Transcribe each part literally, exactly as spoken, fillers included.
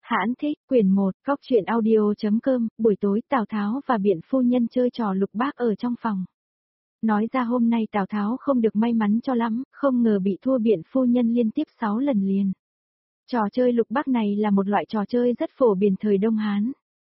Hãn thích, quyển một, góc truyện audio.com, buổi tối Tào Tháo và Biện phu nhân chơi trò lục bát ở trong phòng. Nói ra hôm nay Tào Tháo không được may mắn cho lắm, không ngờ bị thua Biện phu nhân liên tiếp sáu lần liền. Trò chơi lục bát này là một loại trò chơi rất phổ biến thời Đông Hán.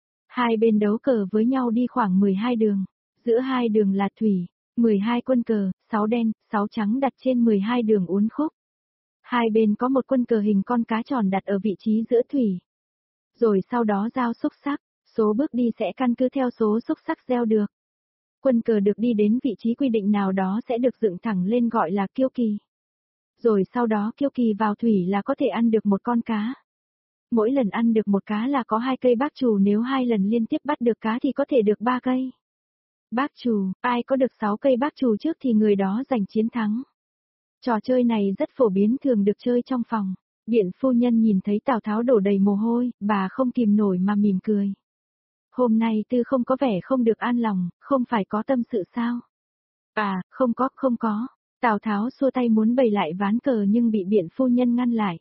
Hai bên đấu cờ với nhau đi khoảng mười hai đường, giữa hai đường là thủy, mười hai quân cờ, sáu đen, sáu trắng đặt trên mười hai đường uốn khúc. Hai bên có một quân cờ hình con cá tròn đặt ở vị trí giữa thủy. Rồi sau đó giao xúc xắc, số bước đi sẽ căn cứ theo số xúc xắc gieo được. Quân cờ được đi đến vị trí quy định nào đó sẽ được dựng thẳng lên gọi là kiêu kỳ. Rồi sau đó kiêu kỳ vào thủy là có thể ăn được một con cá. Mỗi lần ăn được một cá là có hai cây bác trù, nếu hai lần liên tiếp bắt được cá thì có thể được ba cây. Bác trù, ai có được sáu cây bác trù trước thì người đó giành chiến thắng. Trò chơi này rất phổ biến, thường được chơi trong phòng. Biện phu nhân nhìn thấy Tào Tháo đổ đầy mồ hôi, bà không kìm nổi mà mỉm cười. Hôm nay Tư không có vẻ không được an lòng, không phải có tâm sự sao? À, không có, không có. Tào Tháo xua tay muốn bày lại ván cờ nhưng bị Biện phu nhân ngăn lại.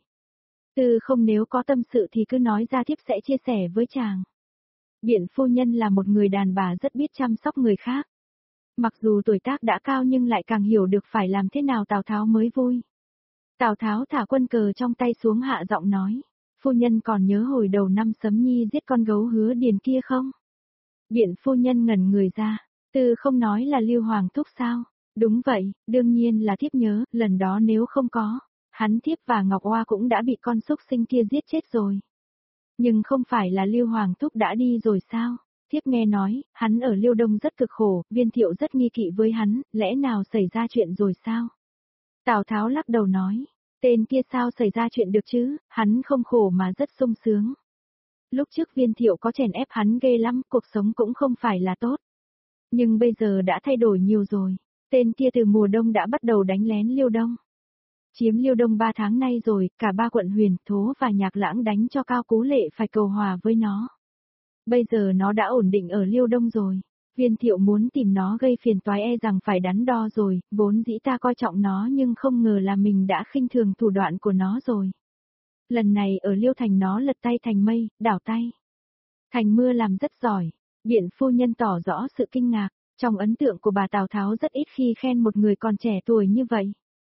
Tư không, nếu có tâm sự thì cứ nói ra, thiếp sẽ chia sẻ với chàng. Biện phu nhân là một người đàn bà rất biết chăm sóc người khác. Mặc dù tuổi tác đã cao nhưng lại càng hiểu được phải làm thế nào Tào Tháo mới vui. Tào Tháo thả quân cờ trong tay xuống, hạ giọng nói, phu nhân còn nhớ hồi đầu năm Sấm Nhi giết con gấu Hứa Điền kia không? Biện phu nhân ngẩn người ra, Tư không nói là Lưu Hoàng thúc sao? Đúng vậy, đương nhiên là thiếp nhớ, lần đó nếu không có, hắn thiếp và Ngọc Oa cũng đã bị con súc sinh kia giết chết rồi. Nhưng không phải là Lưu Hoàng thúc đã đi rồi sao? Thiếp nghe nói, hắn ở Liêu Đông rất cực khổ, Viên Thiệu rất nghi kỵ với hắn, lẽ nào xảy ra chuyện rồi sao? Tào Tháo lắc đầu nói, tên kia sao xảy ra chuyện được chứ, hắn không khổ mà rất sung sướng. Lúc trước Viên Thiệu có chèn ép hắn ghê lắm, cuộc sống cũng không phải là tốt. Nhưng bây giờ đã thay đổi nhiều rồi, tên kia từ mùa đông đã bắt đầu đánh lén Liêu Đông. Chiếm Liêu Đông ba tháng nay rồi, cả ba quận Huyền, Thố và Nhạc Lãng đánh cho Cao Cú Lệ phải cầu hòa với nó. Bây giờ nó đã ổn định ở Liêu Đông rồi. Viên Thiệu muốn tìm nó gây phiền toái e rằng phải đắn đo rồi, vốn dĩ ta coi trọng nó nhưng không ngờ là mình đã khinh thường thủ đoạn của nó rồi. Lần này ở Liêu Thành nó lật tay thành mây, đảo tay thành mưa, làm rất giỏi. Biện phu nhân tỏ rõ sự kinh ngạc, trong ấn tượng của bà Tào Tháo rất ít khi khen một người còn trẻ tuổi như vậy.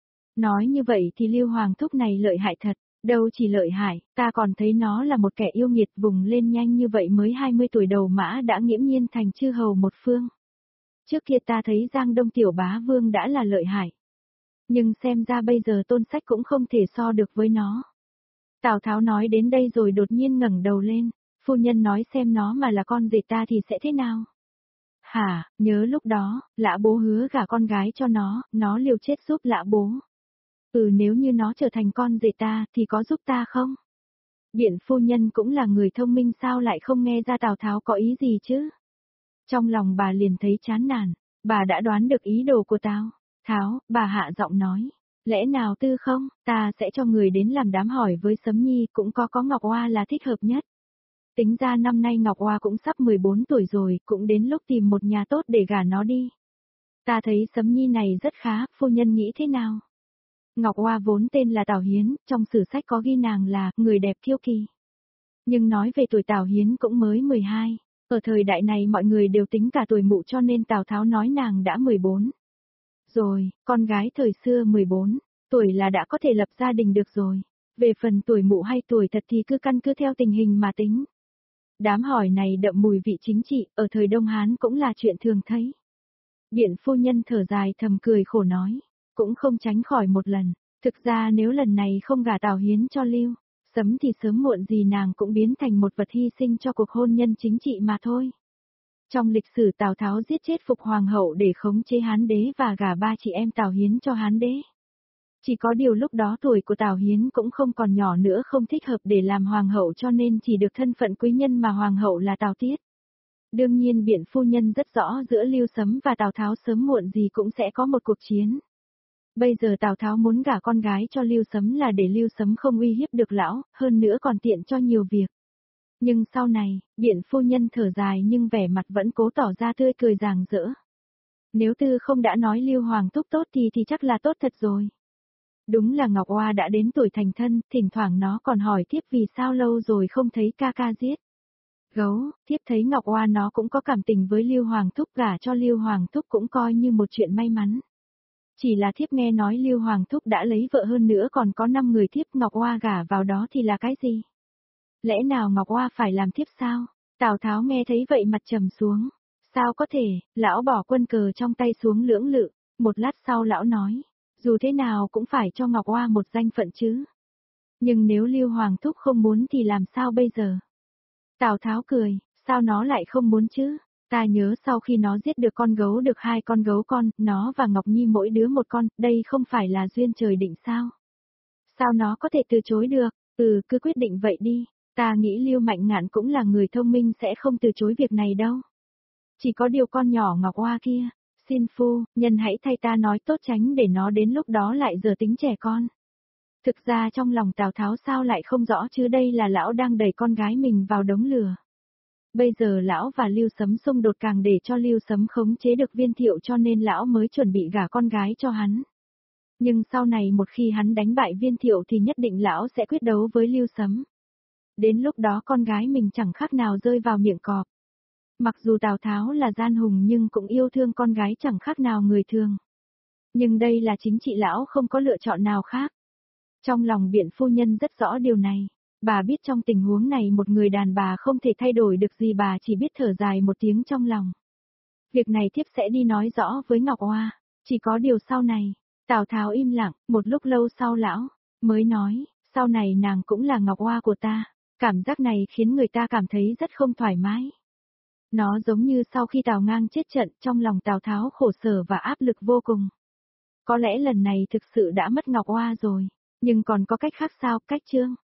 Nói như vậy thì Lưu Hoàng thúc này lợi hại thật. Đâu chỉ lợi hại, ta còn thấy nó là một kẻ yêu nghiệt, vùng lên nhanh như vậy mới hai mươi tuổi đầu mã đã nghiễm nhiên thành chư hầu một phương. Trước kia ta thấy Giang Đông tiểu bá vương đã là lợi hại. Nhưng xem ra bây giờ Tôn Sách cũng không thể so được với nó. Tào Tháo nói đến đây rồi đột nhiên ngẩng đầu lên, phu nhân nói xem nó mà là con rể ta thì sẽ thế nào? Hả, nhớ lúc đó, Lã bố hứa gả con gái cho nó, nó liều chết giúp Lã bố. Ừ, nếu như nó trở thành con rể ta thì có giúp ta không? Biện phu nhân cũng là người thông minh, sao lại không nghe ra Tào Tháo có ý gì chứ? Trong lòng bà liền thấy chán nản, bà đã đoán được ý đồ của Tào Tháo, bà hạ giọng nói, lẽ nào Tư không, ta sẽ cho người đến làm đám hỏi với Sấm Nhi, cũng có có Ngọc Oa là thích hợp nhất. Tính ra năm nay Ngọc Oa cũng sắp mười bốn tuổi rồi, cũng đến lúc tìm một nhà tốt để gả nó đi. Ta thấy Sấm Nhi này rất khá, phu nhân nghĩ thế nào? Ngọc Oa vốn tên là Tào Hiến, trong sử sách có ghi nàng là người đẹp kiêu kỳ. Nhưng nói về tuổi Tào Hiến cũng mới mười hai, ở thời đại này mọi người đều tính cả tuổi mụ cho nên Tào Tháo nói nàng đã mười bốn. Rồi, con gái thời xưa mười bốn tuổi là đã có thể lập gia đình được rồi. Về phần tuổi mụ hay tuổi thật thì cứ căn cứ theo tình hình mà tính. Đám hỏi này đậm mùi vị chính trị, ở thời Đông Hán cũng là chuyện thường thấy. Biện phu nhân thở dài thầm cười khổ nói, cũng không tránh khỏi một lần. Thực ra nếu lần này không gả Tào Hiến cho Lưu Sấm thì sớm muộn gì nàng cũng biến thành một vật hy sinh cho cuộc hôn nhân chính trị mà thôi. Trong lịch sử Tào Tháo giết chết Phục Hoàng hậu để khống chế Hán đế và gả ba chị em Tào Hiến cho Hán đế. Chỉ có điều lúc đó tuổi của Tào Hiến cũng không còn nhỏ nữa, không thích hợp để làm hoàng hậu cho nên chỉ được thân phận quý nhân mà hoàng hậu là Tào Tiết. Đương nhiên biện phu nhân rất rõ giữa Lưu Sấm và Tào Tháo sớm muộn gì cũng sẽ có một cuộc chiến. Bây giờ Tào Tháo muốn gả con gái cho Lưu Sấm là để Lưu Sấm không uy hiếp được lão, hơn nữa còn tiện cho nhiều việc. Nhưng sau này, biện phu nhân thở dài nhưng vẻ mặt vẫn cố tỏ ra tươi cười rạng rỡ. Nếu Tư không đã nói Lưu Hoàng thúc tốt thì thì chắc là tốt thật rồi. Đúng là Ngọc Oa đã đến tuổi thành thân, thỉnh thoảng nó còn hỏi thiếp vì sao lâu rồi không thấy ca ca giết. Gấu, thiếp thấy Ngọc Oa nó cũng có cảm tình với Lưu Hoàng Thúc, gả cho Lưu Hoàng Thúc cũng coi như một chuyện may mắn. Chỉ là thiếp nghe nói Lưu Hoàng Thúc đã lấy vợ hơn nữa còn có năm người, thiếp Ngọc Oa gả vào đó thì là cái gì? Lẽ nào Ngọc Oa phải làm thiếp sao? Tào Tháo nghe thấy vậy mặt trầm xuống. Sao có thể, lão bỏ quân cờ trong tay xuống lưỡng lự, một lát sau lão nói, dù thế nào cũng phải cho Ngọc Oa một danh phận chứ. Nhưng nếu Lưu Hoàng Thúc không muốn thì làm sao bây giờ? Tào Tháo cười, sao nó lại không muốn chứ? Ta nhớ sau khi nó giết được con gấu được hai con gấu con, nó và Ngọc Nhi mỗi đứa một con, đây không phải là duyên trời định sao? Sao nó có thể từ chối được? Ừ, cứ quyết định vậy đi. Ta nghĩ Lưu Mạnh Ngạn cũng là người thông minh sẽ không từ chối việc này đâu. Chỉ có điều con nhỏ Ngọc Oa kia, xin phu, nhân hãy thay ta nói tốt tránh để nó đến lúc đó lại giờ tính trẻ con. Thực ra trong lòng Tào Tháo sao lại không rõ chứ, đây là lão đang đẩy con gái mình vào đống lửa. Bây giờ lão và Lưu Sấm xung đột càng để cho Lưu Sấm khống chế được Viên Thiệu cho nên lão mới chuẩn bị gả con gái cho hắn. Nhưng sau này một khi hắn đánh bại Viên Thiệu thì nhất định lão sẽ quyết đấu với Lưu Sấm. Đến lúc đó con gái mình chẳng khác nào rơi vào miệng cọp. Mặc dù Tào Tháo là gian hùng nhưng cũng yêu thương con gái chẳng khác nào người thường. Nhưng đây là chính trị lão không có lựa chọn nào khác. Trong lòng Biện phu nhân rất rõ điều này. Bà biết trong tình huống này một người đàn bà không thể thay đổi được gì, bà chỉ biết thở dài một tiếng trong lòng. Việc này thiếp sẽ đi nói rõ với Ngọc Oa, chỉ có điều sau này. Tào Tháo im lặng, một lúc lâu sau lão mới nói, sau này nàng cũng là Ngọc Oa của ta. Cảm giác này khiến người ta cảm thấy rất không thoải mái. Nó giống như sau khi Tào Ngang chết trận, trong lòng Tào Tháo khổ sở và áp lực vô cùng. Có lẽ lần này thực sự đã mất Ngọc Oa rồi, nhưng còn có cách khác sao? Cách Trương